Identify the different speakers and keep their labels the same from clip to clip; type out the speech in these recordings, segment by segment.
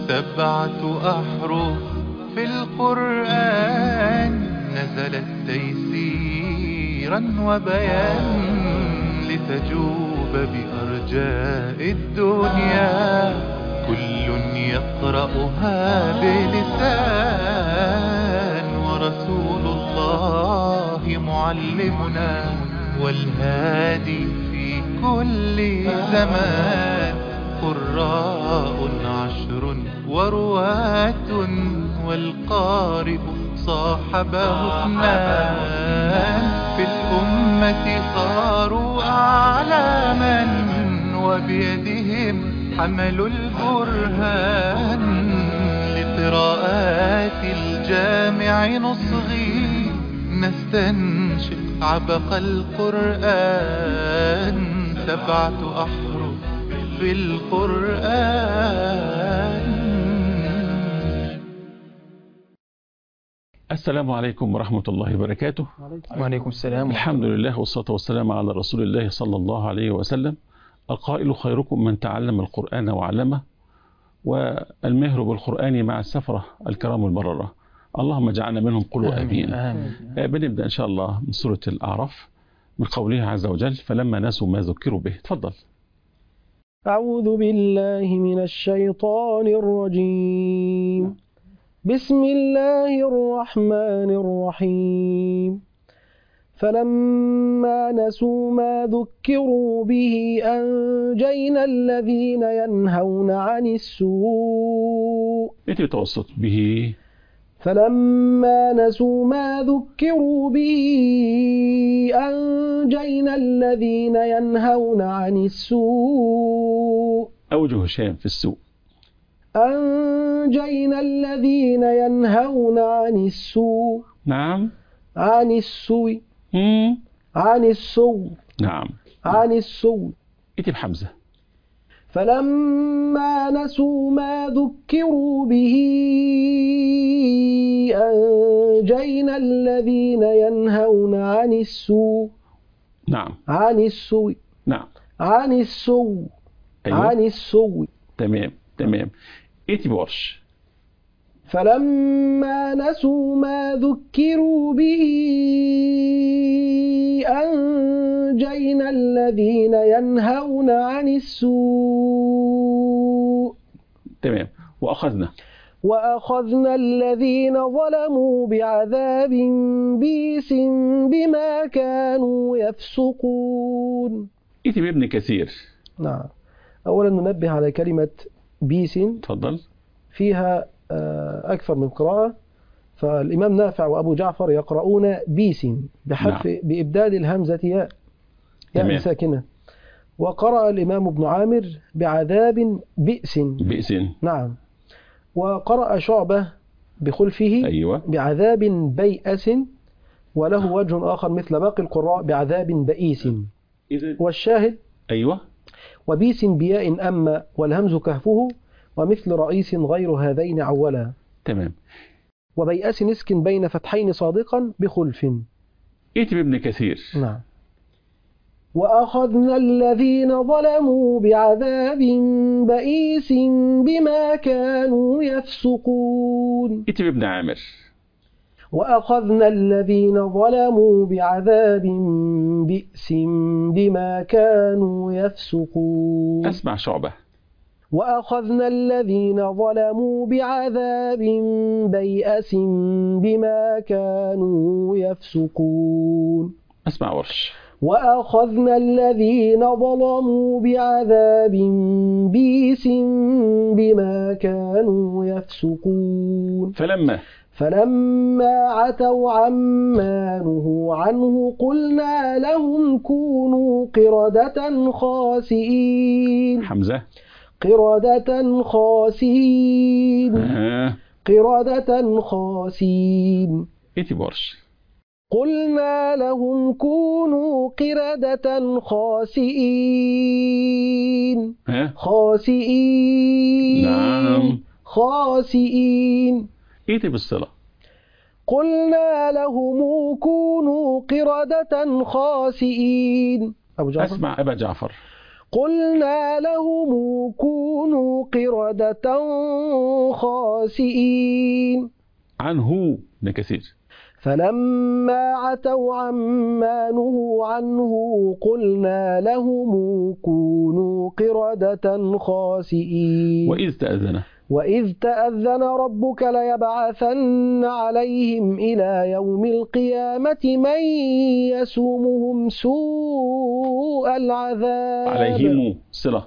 Speaker 1: 7 أحرف في القرآن نزلت تيسيرا وبيان لتجوب بأرجاء الدنيا، كل يقرأها بلسان، ورسول الله معلمنا والهادي في كل زمان. قراء 10 ورواة والقارئ صاحبه 2، في الأمة صاروا أعلاما وبيدهم حملوا البرهان. لقراءات الجامع نصغي نستنشق عبق القرآن، 7 أحرف في القرآن.
Speaker 2: السلام عليكم ورحمة الله وبركاته.
Speaker 3: وعليكم السلام.
Speaker 2: الحمد لله والصلاة والسلام على رسول الله صلى الله عليه وسلم. القائل خيركم من تعلم القرآن وعلمه، والمهر بالقرآن مع السفرة الكرام البررة. اللهم اجعلنا منهم، قولوا آمين. بنبدأ إن شاء الله من سورة الأعراف من قوله عز وجل: فلما نسوا ما ذكروا به. تفضل.
Speaker 3: أعوذ بالله من الشيطان الرجيم. بسم الله الرحمن الرحيم. فلما نسوا ما ذكروا به أنجينا الذين ينهون عن السوء.
Speaker 2: إنت بتوسط به.
Speaker 3: فلما نسوا ما ذكروا به أنجينا الذين ينهون عن السوء.
Speaker 2: أوجه هشام في السوء.
Speaker 3: أنجينا الذين ينهون عن السوء.
Speaker 2: نعم.
Speaker 3: عن السوء. عن السوء.
Speaker 2: نعم.
Speaker 3: عن السوء.
Speaker 2: إنت بحمزة.
Speaker 3: فلما نسوا ما ذكروا به أنجينا الذين ينهون عن السوء.
Speaker 2: نعم.
Speaker 3: عن السوء.
Speaker 2: نعم.
Speaker 3: عن السوء.
Speaker 2: أيوة.
Speaker 3: عن السوء.
Speaker 2: تمام تمام. إنت بورش.
Speaker 3: فلما نسوا ما ذكروا به أنجينا الذين ينهون عن السوء.
Speaker 2: تمام.
Speaker 3: وأخذنا الذين ظلموا بعذاب بئيس بما كانوا يفسقون.
Speaker 2: إنت بابن كثير.
Speaker 3: نعم. أولا ننبه على كلمة بئيس.
Speaker 2: تفضل.
Speaker 3: فيها أكثر من قراءة، فالإمام نافع وأبو جعفر يقرؤون بيس بحذف بإبدال الهمزة ياء ساكنة، وقرأ الإمام ابن عامر بعذاب بئس. نعم. وقرأ شعبة بخلفه
Speaker 2: أيوة.
Speaker 3: بعذاب بيأس، وله وجه آخر مثل باقي القراء بعذاب بئيس. والشاهد
Speaker 2: أيوة.
Speaker 3: وبيس بياء أما والهمز كهفه، ومثل رئيس غير هذين عولا.
Speaker 2: تمام.
Speaker 3: وبيأس نسكن بين فتحين صادقا بخلف.
Speaker 2: إنت بابن كثير.
Speaker 3: نعم. وأخذنا الذين ظلموا بعذاب بئيس بما كانوا يفسقون.
Speaker 2: إنت بابن عامر.
Speaker 3: وأخذنا الذين ظلموا بعذاب بئس بما كانوا يفسقون.
Speaker 2: أسمع شعبة.
Speaker 3: وأخذنا الذين ظلموا بعذاب بيأس بما كانوا يفسقون.
Speaker 2: أسمع ورش.
Speaker 3: وأخذنا الذين ظلموا بعذاب بئيس بما كانوا يفسقون. فلما عتوا عما نهوا عنه قلنا لهم كونوا قردة خاسئين.
Speaker 2: حمزة.
Speaker 3: قردة خاسئين. قردة خاسئين.
Speaker 2: إنت بورش.
Speaker 3: قلنا لهم كونوا قردة خاسئين. خاسئين.
Speaker 2: نعم.
Speaker 3: خاسئين.
Speaker 2: إنت بالصلة.
Speaker 3: قلنا لهم كونوا قردة خاسئين. أبو جعفر.
Speaker 2: أسمع أبا جعفر.
Speaker 3: قلنا لهم كونوا قردة قردة خاسئين.
Speaker 2: عنه كثير.
Speaker 3: فلما عتوا عما نهوا عنه قلنا لهم كونوا قردة خاسئين. وإذ تأذن ربك ليبعثن عليهم إلى يوم القيامة من يسومهم سوء العذاب.
Speaker 2: عليهم صلة.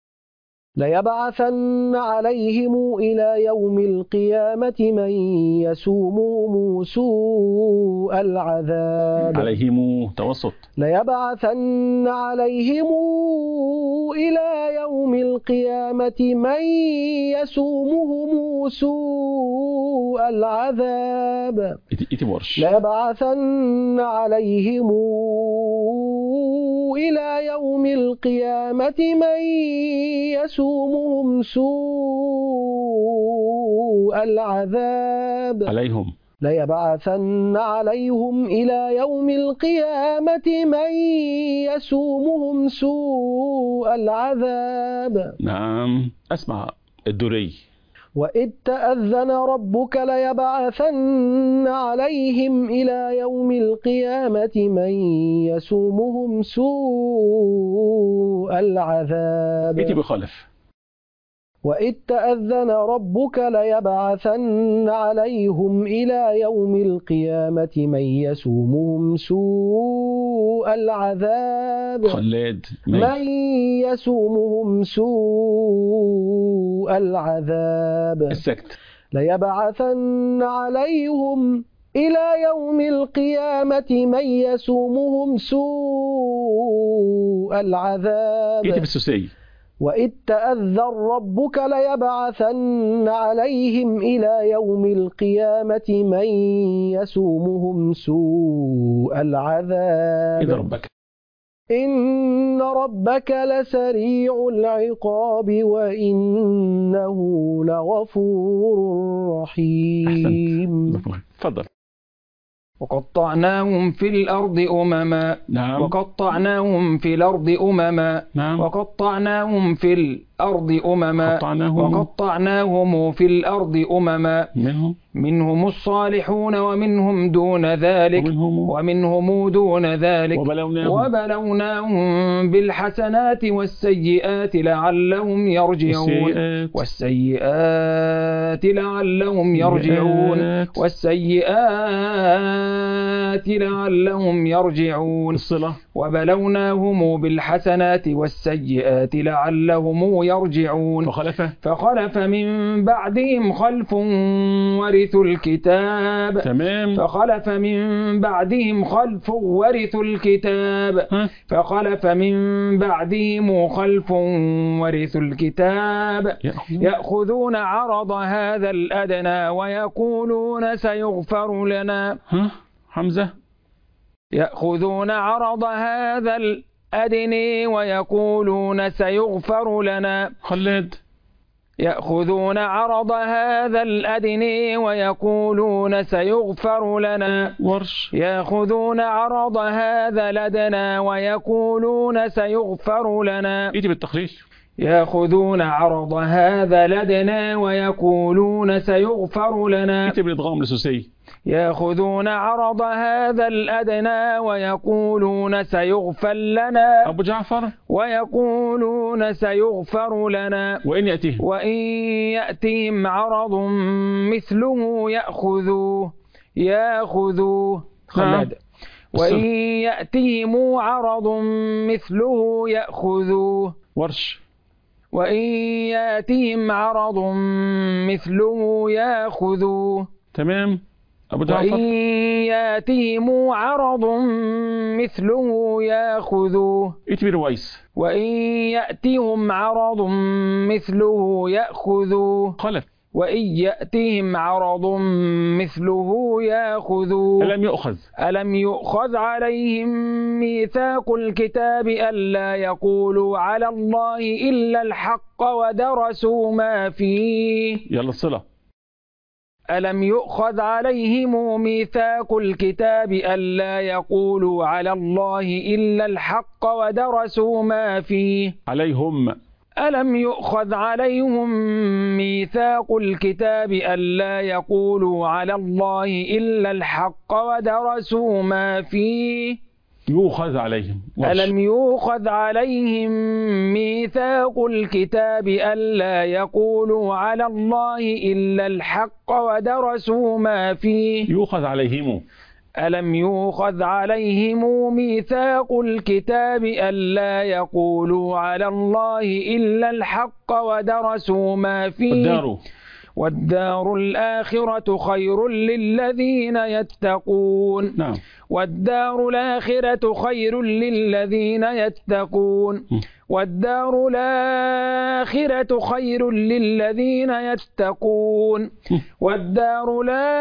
Speaker 3: ليبعثن عليهم إلى يوم القيامة من يسومهم سوء العذاب.
Speaker 2: عليهم توسط.
Speaker 3: ليبعثن عليهم إلى يوم القيامة من يسومهم سوء العذاب. ليبعثن عليهم إلى يوم القيامة من يسومهم سوء العذاب. ليبعثن عليهم إلى يوم القيامة من يسومهم سوء العذاب.
Speaker 2: نعم. أسمع الدري.
Speaker 3: وإذ تأذن ربك ليبعثن عليهم إلى يوم القيامة من يسومهم سوء العذاب. وإذ تأذن ربك ليبعثن عليهم إلى يوم القيامة من يسومهم سوء العذاب. من يسومهم سوء العذاب. ليبعثن عليهم إلى يوم القيامة من يسومهم سوء العذاب. وإذ تأذن ربك ليبعثن عليهم إلى يوم القيامة من يسومهم سوء العذاب. إن ربك لسريع العقاب وإنه لغفور رحيم.
Speaker 2: تفضل.
Speaker 4: وقطعناهم في الأرض أمما.
Speaker 2: نعم.
Speaker 4: وقطعناهم في الأرض أمما.
Speaker 2: نعم.
Speaker 4: وقطعناهم في الأرض أمما. وقطعناهم في الأرض أمما. منهم الصالحون ومنهم دون ذلك ومنهم دون ذلك. وبلوناهم بالحسنات والسيئات لعلهم يرجعون. والسيئات لعلهم يرجعون. والسيئات لعلهم يرجعون. وبلوناهم بالحسنات والسيئات لعلهم يرجعون. فخلف من بعدهم خلف ورثوا الكتاب. فخلف من بعدهم خلف ورثوا الكتاب. فخلف من بعدهم خلف ورثوا الكتاب يأخذون عرض هذا الأدنى ويقولون سيغفر لنا.
Speaker 2: حمزة.
Speaker 4: يأخذون عرض هذا الأدنى ويقولون سيغفر لنا.
Speaker 2: خلد.
Speaker 4: يأخذون عرض هذا الأدنى ويقولون سيغفر لنا.
Speaker 2: ورش.
Speaker 4: يأخذون عرض هذا الأدنى ويقولون سيغفر لنا.
Speaker 2: إيدي بالتخليل.
Speaker 4: يأخذون عرض هذا الأدنى ويقولون سيغفر لنا.
Speaker 2: إيدي بالإدغام لسوسي.
Speaker 4: يأخذون عرض هذا الأدنى ويقولون سيغفر لنا.
Speaker 2: أبو جعفر.
Speaker 4: ويقولون سيغفر لنا.
Speaker 2: وإن
Speaker 4: يأتيهم عرض مثله يأخذوه. خلد. وإن يأتيهم عرض مثله يأخذوه.
Speaker 2: ورش.
Speaker 4: وإن يأتيهم عرض مثله يأخذوه.
Speaker 2: تمام. أبو جعفر.
Speaker 4: وإن يأتيهم عرض مثله يأخذوه.
Speaker 2: إتبي رويس.
Speaker 4: وإن يأتيهم عرض مثله يأخذوه.
Speaker 2: خلف.
Speaker 4: وإن يأتيهم عرض مثله يأخذوه. ألم يؤخذ عليهم ميثاق الكتاب ألا يقولوا على الله إلا الحق ودرسوا ما فيه.
Speaker 2: يلا الصلة.
Speaker 4: ألم يؤخذ عليهم ميثاق الكتاب ألا يقولوا على الله إلا الحق ودرسوا ما فيه. ألم يؤخذ عليهم ميثاق الكتاب ألا يقولوا على الله إلا الحق ودرسوا ما فيه
Speaker 2: يؤخذ عليهم
Speaker 4: ألم يؤخذ عليهم ميثاق الكتاب ألا يقولوا على الله إلا الحق ودرسوا ما فيه
Speaker 2: يؤخذ عليهم
Speaker 4: ألم يؤخذ عليهم ميثاق الكتاب ألا يقولوا على الله إلا الحق ودرسوا ما فيه والدار الآخرة خير للذين يتقون.
Speaker 2: نعم.
Speaker 4: والدار الآخرة خير للذين يتقون. والدار الآخرة خير للذين يتقون. والدار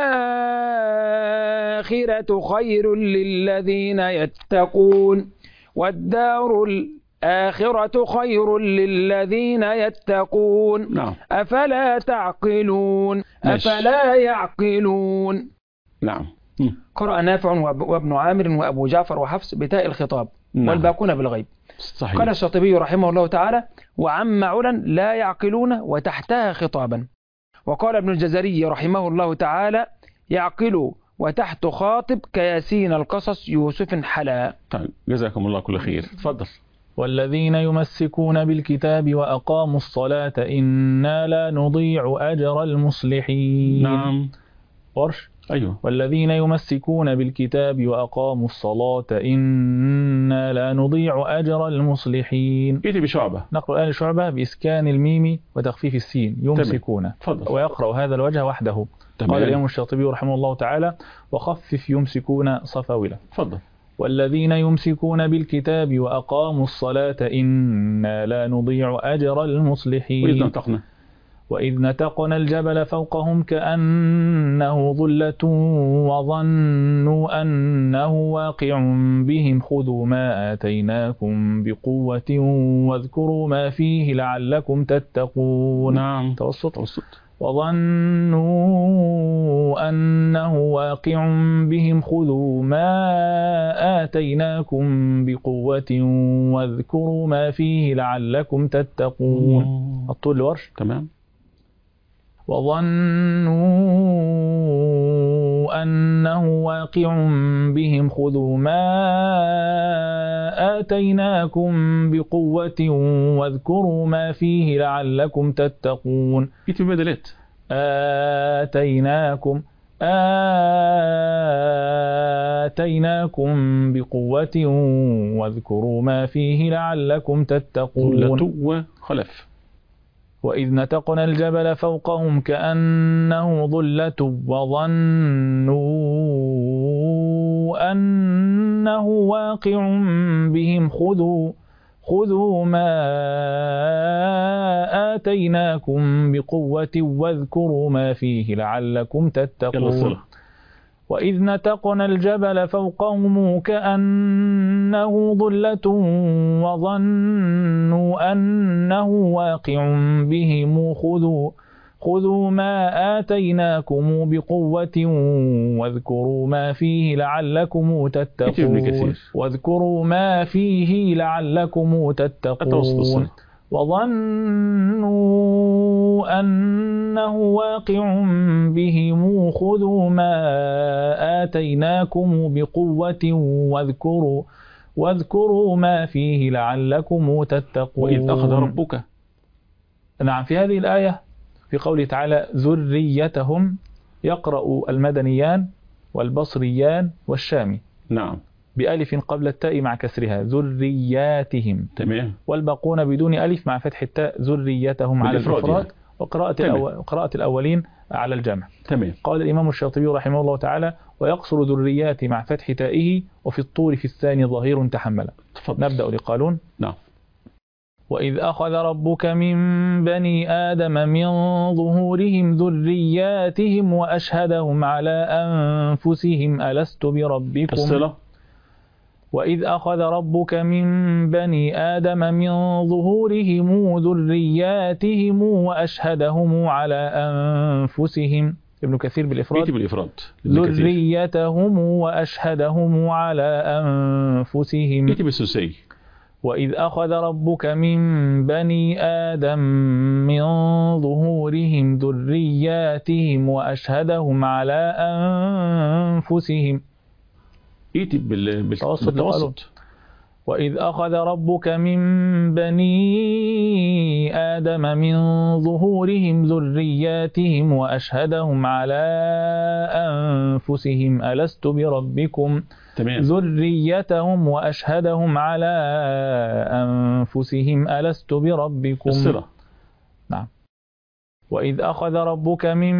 Speaker 4: الآخرة خير للذين يتقون. والدار الآخرة خير للذين يتقون.
Speaker 2: نعم.
Speaker 4: أفلا تعقلون. أفلا يعقلون.
Speaker 2: نعم.
Speaker 4: قرأ نافع وابن عامر وأبو جعفر وحفص بتاء الخطاب.
Speaker 2: نعم.
Speaker 4: والباقون بالغيب.
Speaker 2: صحيح.
Speaker 4: قال الشاطبي رحمه الله تعالى وعم علا لا يعقلون وتحتها خطابا. وقال ابن الجزري رحمه الله تعالى يعقلوا وتحت خاطب كياسين القصص يوسف حلا.
Speaker 2: طيب جزاكم الله كل خير. تفضل.
Speaker 5: والذين يمسكون بالكتاب وأقاموا الصلاة إنا لا نضيع أجر المصلحين.
Speaker 2: نعم.
Speaker 5: ورش.
Speaker 2: أيوه.
Speaker 5: والذين يمسكون بالكتاب وأقاموا الصلاة إنا لا نضيع أجر المصلحين.
Speaker 2: إيه بشعبة؟
Speaker 5: نقرأ آل شعبة بإسكان الميم وتخفيف السين يمسكون. ويقرأ هذا الوجه وحده. قال الإمام الشاطبي رحمه الله تعالى وخفف يمسكون صفاولا.
Speaker 2: تفضل.
Speaker 5: والذين يمسكون بالكتاب وأقاموا الصلاة إنا لا نضيع أجر المصلحين. وإذ نتقنا الجبل فوقهم كأنه ظلة وظنوا أنه واقع بهم خذوا ما آتيناكم بقوة واذكروا ما فيه لعلكم تتقون.
Speaker 2: نعم.
Speaker 5: توسط. وظنوا أنه واقع بهم خذوا ما آتيناكم بقوة واذكروا ما فيه لعلكم تتقون. الطول الورش.
Speaker 2: تمام.
Speaker 5: وظنوا أنه واقع بهم خذوا ما آتيناكم بقوة واذكروا ما فيه لعلكم تتقون.
Speaker 2: في بدلات.
Speaker 5: آتيناكم بقوة واذكروا ما فيه لعلكم تتقون.
Speaker 2: خلف.
Speaker 5: وإذ نتقنا الجبل فوقهم كأنه ظلة وظنوا أنه واقع بهم خذوا ما آتيناكم بقوة واذكروا ما فيه لعلكم تتقون. وإذ نتقنا الجبل فوقهم كأنه ظلة وظنوا أنه واقع بهم خذوا ما آتيناكم بقوة واذكروا ما فيه لعلكم تتقون. واذكروا ما فيه لعلكم تتقون. وظنوا أنه واقع بهم خذوا ما آتيناكم بقوة واذكروا ما فيه لعلكم تتقون.
Speaker 2: وإذ أخذ ربك.
Speaker 5: نعم. في هذه الآية في قوله تعالى ذريتهم يقرأ المدنيان والبصريان والشامي.
Speaker 2: نعم.
Speaker 5: بألف قبل التاء مع كسرها ذرياتهم.
Speaker 2: تمام.
Speaker 5: والباقون بدون ألف مع فتح التاء ذريتهم على الإفراد وقراءة الأولين على الجمع.
Speaker 2: تمام.
Speaker 5: قال الإمام الشاطبي رحمه الله تعالى ويقصر ذريات مع فتح تائه وفي الطور في الثاني ظهير تحمل. نبدأ لقالون.
Speaker 2: نعم.
Speaker 5: وإذ أخذ ربك من بني آدم من ظهورهم ذرياتهم وأشهدهم على أنفسهم ألست بربكم.
Speaker 2: الصلة.
Speaker 5: وإذ أخذ ربك من بني آدم من ظهورهم ذرياتهم وأشهدهم على أنفسهم. ابن كثير بالإفراد. ذريتهم وأشهدهم على أنفسهم.
Speaker 2: بالسوسي.
Speaker 5: وإذ أخذ ربك من بني آدم من ظهورهم ذرياتهم وأشهدهم على أنفسهم.
Speaker 2: إيتي بالتوسط.
Speaker 5: وإذ أخذ ربك من بني آدم من ظهورهم ذرياتهم وأشهدهم على أنفسهم ألست بربكم.
Speaker 2: تمام.
Speaker 5: ذريتهم وأشهدهم على أنفسهم ألست بربكم.
Speaker 2: الصلة.
Speaker 5: نعم. وإذ أخذ ربك من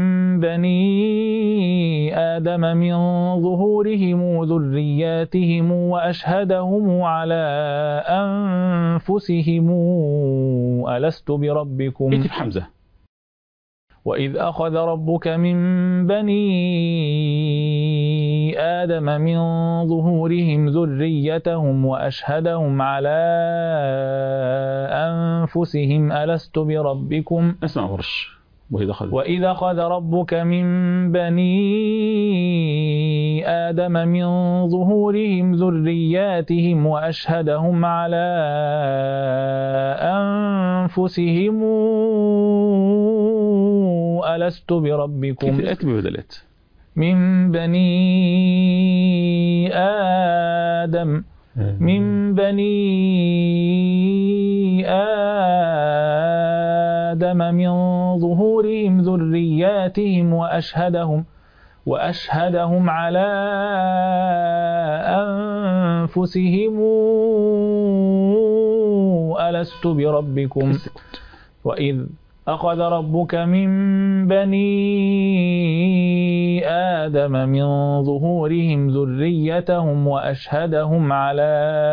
Speaker 5: بني آدم من ظهورهم ذرياتهم وأشهدهم على أنفسهم ألست بربكم.
Speaker 2: إيتي بحمزة.
Speaker 5: وإذ أخذ ربك من بني آدم من ظهورهم ذريتهم وأشهدهم على أنفسهم ألست بربكم.
Speaker 2: اسمع ورش.
Speaker 5: وإذ أخذ ربك من بني آدم من ظهورهم ذرياتهم وأشهدهم على أنفسهم ألست بربكم.
Speaker 2: كيف الآيات ببدلات؟
Speaker 5: من بني آدم من بني آدم من ظهورهم ذرياتهم وأشهدهم على أنفسهم ألست بربكم. وإذ أخذ ربك من بني آدم من ظهورهم ذريتهم وأشهدهم على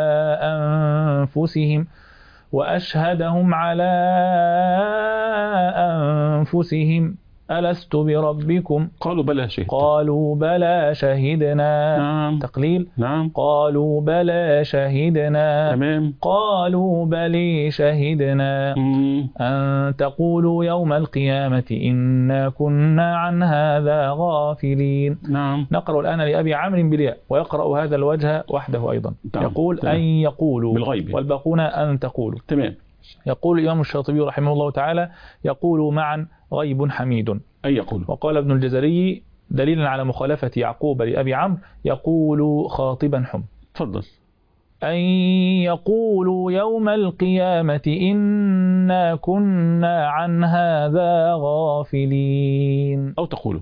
Speaker 5: أنفسهم ألست بربكم. قالوا بلى شهدنا.
Speaker 2: نعم.
Speaker 5: تقليل.
Speaker 2: نعم.
Speaker 5: قالوا بلى شهدنا.
Speaker 2: تمام.
Speaker 5: قالوا بلي شهدنا أن تقولوا يوم القيامة إنا كنا عن هذا غافلين.
Speaker 2: نعم.
Speaker 5: نقرأ الآن لأبي عمرو بالياء ويقرأ هذا الوجه وحده أيضا.
Speaker 2: نعم.
Speaker 5: يقول
Speaker 2: تمام.
Speaker 5: أن يقولوا
Speaker 2: بالغيب
Speaker 5: والباقون أن تقولوا.
Speaker 2: تمام.
Speaker 5: يقول الإمام الشاطبي رحمه الله تعالى يقولوا معا غيب حميد.
Speaker 2: أن يقول.
Speaker 5: وقال ابن الجزري دليلا على مخالفة يعقوب لأبي عمرو يقول خاطبا حم.
Speaker 2: تفضل.
Speaker 5: أن يقولوا يوم القيامة إنا كنا عن هذا غافلين.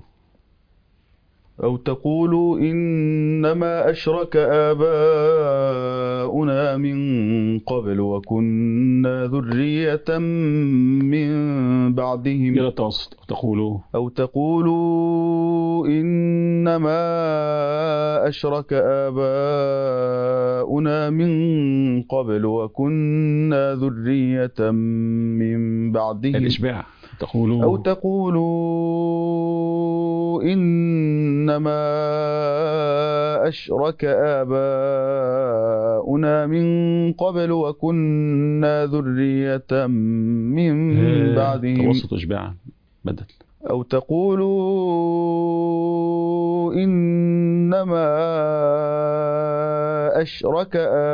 Speaker 6: أو تقولوا إنما أشرك آباؤنا من قبل وكنا ذرية من بعدهم.
Speaker 2: يلا توسط.
Speaker 6: أو تقولوا إنما أشرك آباؤنا من قبل وكنا ذرية من بعدهم.
Speaker 2: الإشباع.
Speaker 6: أو تقولوا إنما أشرك آباؤنا من قبل وكنا ذرية من بعدهم.
Speaker 2: توسط إشباعا بدل.
Speaker 6: أو تقولوا إنما أشرك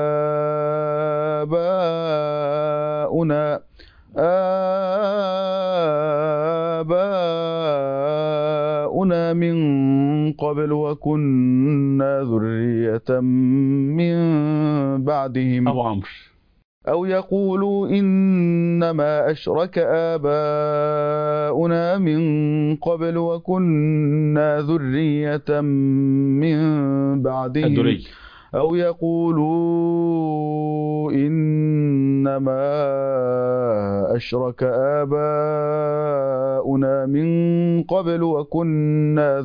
Speaker 6: آباؤنا من قبل وكنا ذرية من بعدهم.
Speaker 2: أبو عمرو.
Speaker 6: أو يقولوا إنما أشرك آباؤنا من قبل وكنا ذرية من بعدهم.
Speaker 2: الدري.
Speaker 6: أو يقولوا إنما أشرك آباؤنا من قبل وكنا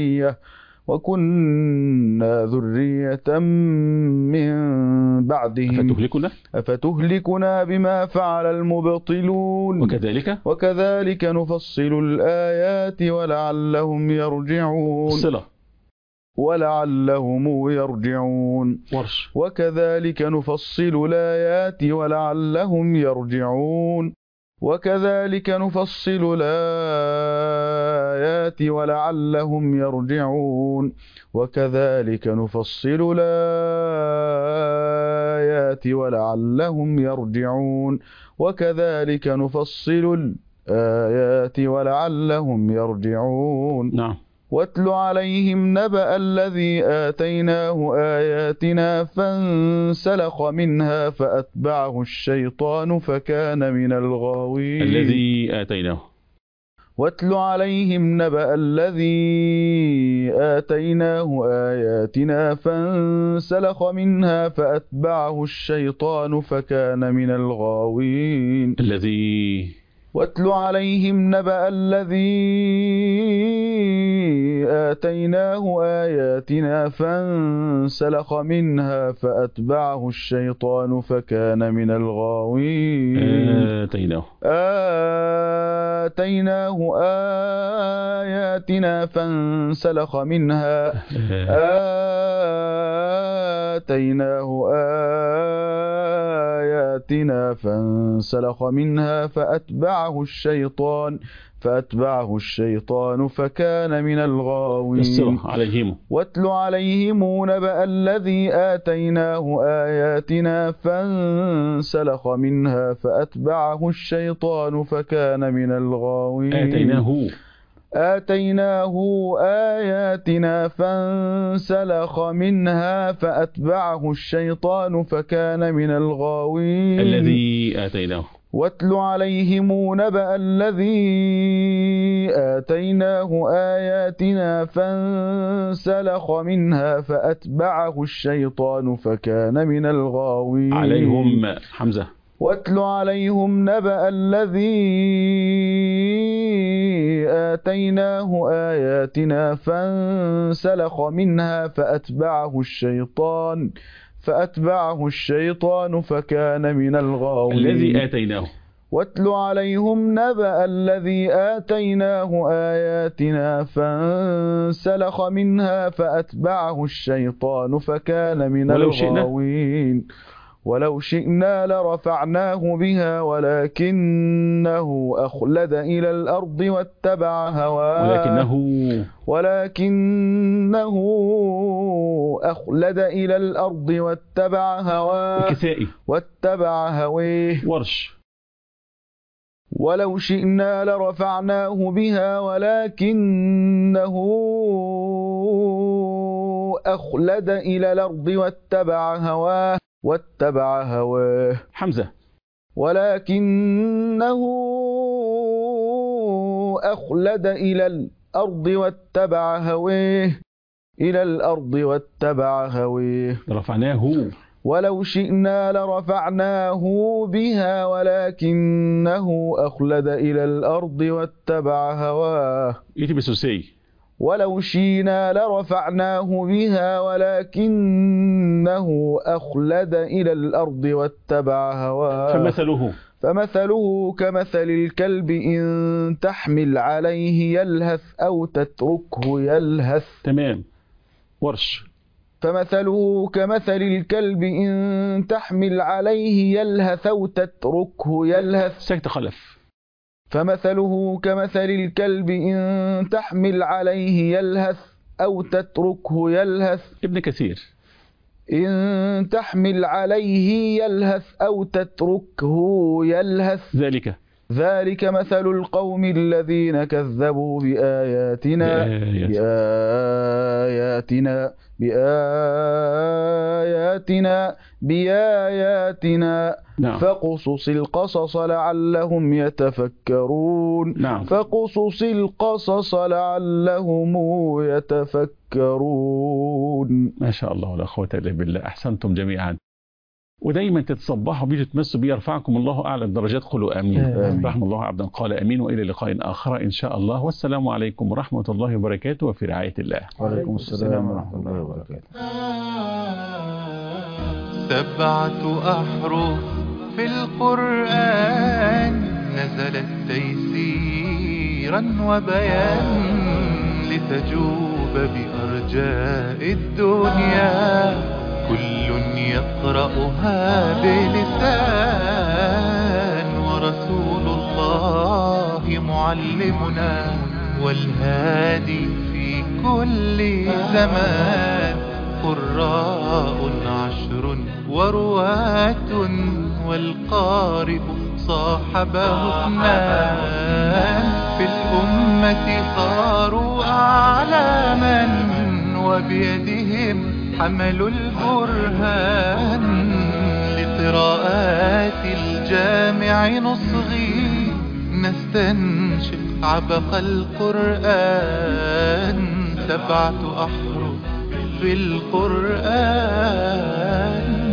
Speaker 6: ذرية من بعدهم. أفتهلكنا بما فعل المبطلون. وكذلك نفصل الآيات ولعلهم يرجعون. وكذلك نفصل الآيات ولعلهم يرجعون. وكذلك نفصل الآيات ولعلهم يرجعون وكذلك نفصل الآيات ولعلهم يرجعون وكذلك نفصل الآيات ولعلهم يرجعون.
Speaker 2: نعم.
Speaker 6: واتل عليهم نبأ الذي آتيناه آياتنا فانسلخ منها فأتبعه الشيطان فكان من الغاوين.
Speaker 2: الذي آتيناه.
Speaker 6: واتل عليهم نبأ الذي آتيناه آياتنا فانسلخ منها فأتبعه الشيطان فكان من الغاوين. واتل عليهم نبأ الذي آتيناه آياتنا فانسلخ منها فأتبعه الشيطان فكان من الغاوين. آتيناه آياتنا فانسلخ منها فأتبعه الشيطان فكان من الغاوين. واتل عليهم نبأ الذي آتيناه آياتنا فانسلخ منها فأتبعه الشيطان فكان من الغاوين. آتيناه آياتنا فانسلخ منها فأتبعه الشيطان فكان من الغاوين. واتل عليهم نبأ الذي آتيناه آياتنا فانسلخ منها فأتبعه الشيطان فكان من الغاوين.
Speaker 2: عليهم حمزة.
Speaker 6: واتل عليهم نبأ الذي آتيناه آياتنا فانسلخ منها فأتبعه الشيطان فكان من الغاوين.
Speaker 2: الذي آتيناه.
Speaker 6: واتل عليهم نبأ الذي آتيناه آياتنا فانسلخ منها فأتبعه الشيطان فكان من الغاوين. ولو شئنا لرفعناه بها ولكنه أخلد إلى الأرض واتبع هواه. ولكنه أخلد إلى الأرض واتبع هواه. ولو شئنا لرفعناه بها ولكنه أخلد إلى الأرض واتبع هواه.
Speaker 2: حمزة.
Speaker 6: ولكنه أخلد إلى الأرض واتبع هواه.
Speaker 2: رفعناه.
Speaker 6: ولو شئنا لرفعناه بها ولكنه أخلد إلى الأرض واتبع هواه. ولو شئنا لرفعناه بها ولكنه أخلد إلى الأرض واتبع هواه. فمثله كمثل الكلب إن تحمل عليه يلهث أو تتركه يلهث.
Speaker 2: تمام.
Speaker 6: فمثله كمثل الكلب إن تحمل عليه يلهث أو تتركه يلهث.
Speaker 2: سكت خلف.
Speaker 6: فمثله كمثل الكلب إن تحمل عليه يلهث أو تتركه يلهث.
Speaker 2: ابن كثير.
Speaker 6: إن تحمل عليه يلهث أو تتركه يلهث. ذلك مثل القوم الذين كذبوا بآياتنا
Speaker 2: نعم.
Speaker 6: فقصص القصص لعلهم يتفكرون.
Speaker 2: نعم.
Speaker 6: فقصص القصص لعلهم يتفكرون.
Speaker 2: ما شاء الله ولا قوة إلا بالله. أحسنتم جميعا. ودايما تتصبحوا بيه تتمسوا بيه يرفعكم الله أعلى الدرجات. قولوا آمين. رحم الله عبدا قال آمين. وإلى لقاء آخر إن شاء الله. والسلام عليكم ورحمة الله وبركاته وفي رعاية الله.
Speaker 6: وعليكم السلام ورحمة الله وبركاته.
Speaker 1: 7 أحرف في القرآن نزلت تيسيرا وبيان لتجوب بأرجاء الدنيا كل يقرأها بلسان ورسول الله معلمنا والهادي في كل زمان. قراء 10 ورواة والقارئ صاحبه 2. في الأمة صاروا أعلاما وبيدهم حملوا البرهان. لقراءات الجامع نصغي نستنشق عبق القرآن. 7 أحرف في القرآن.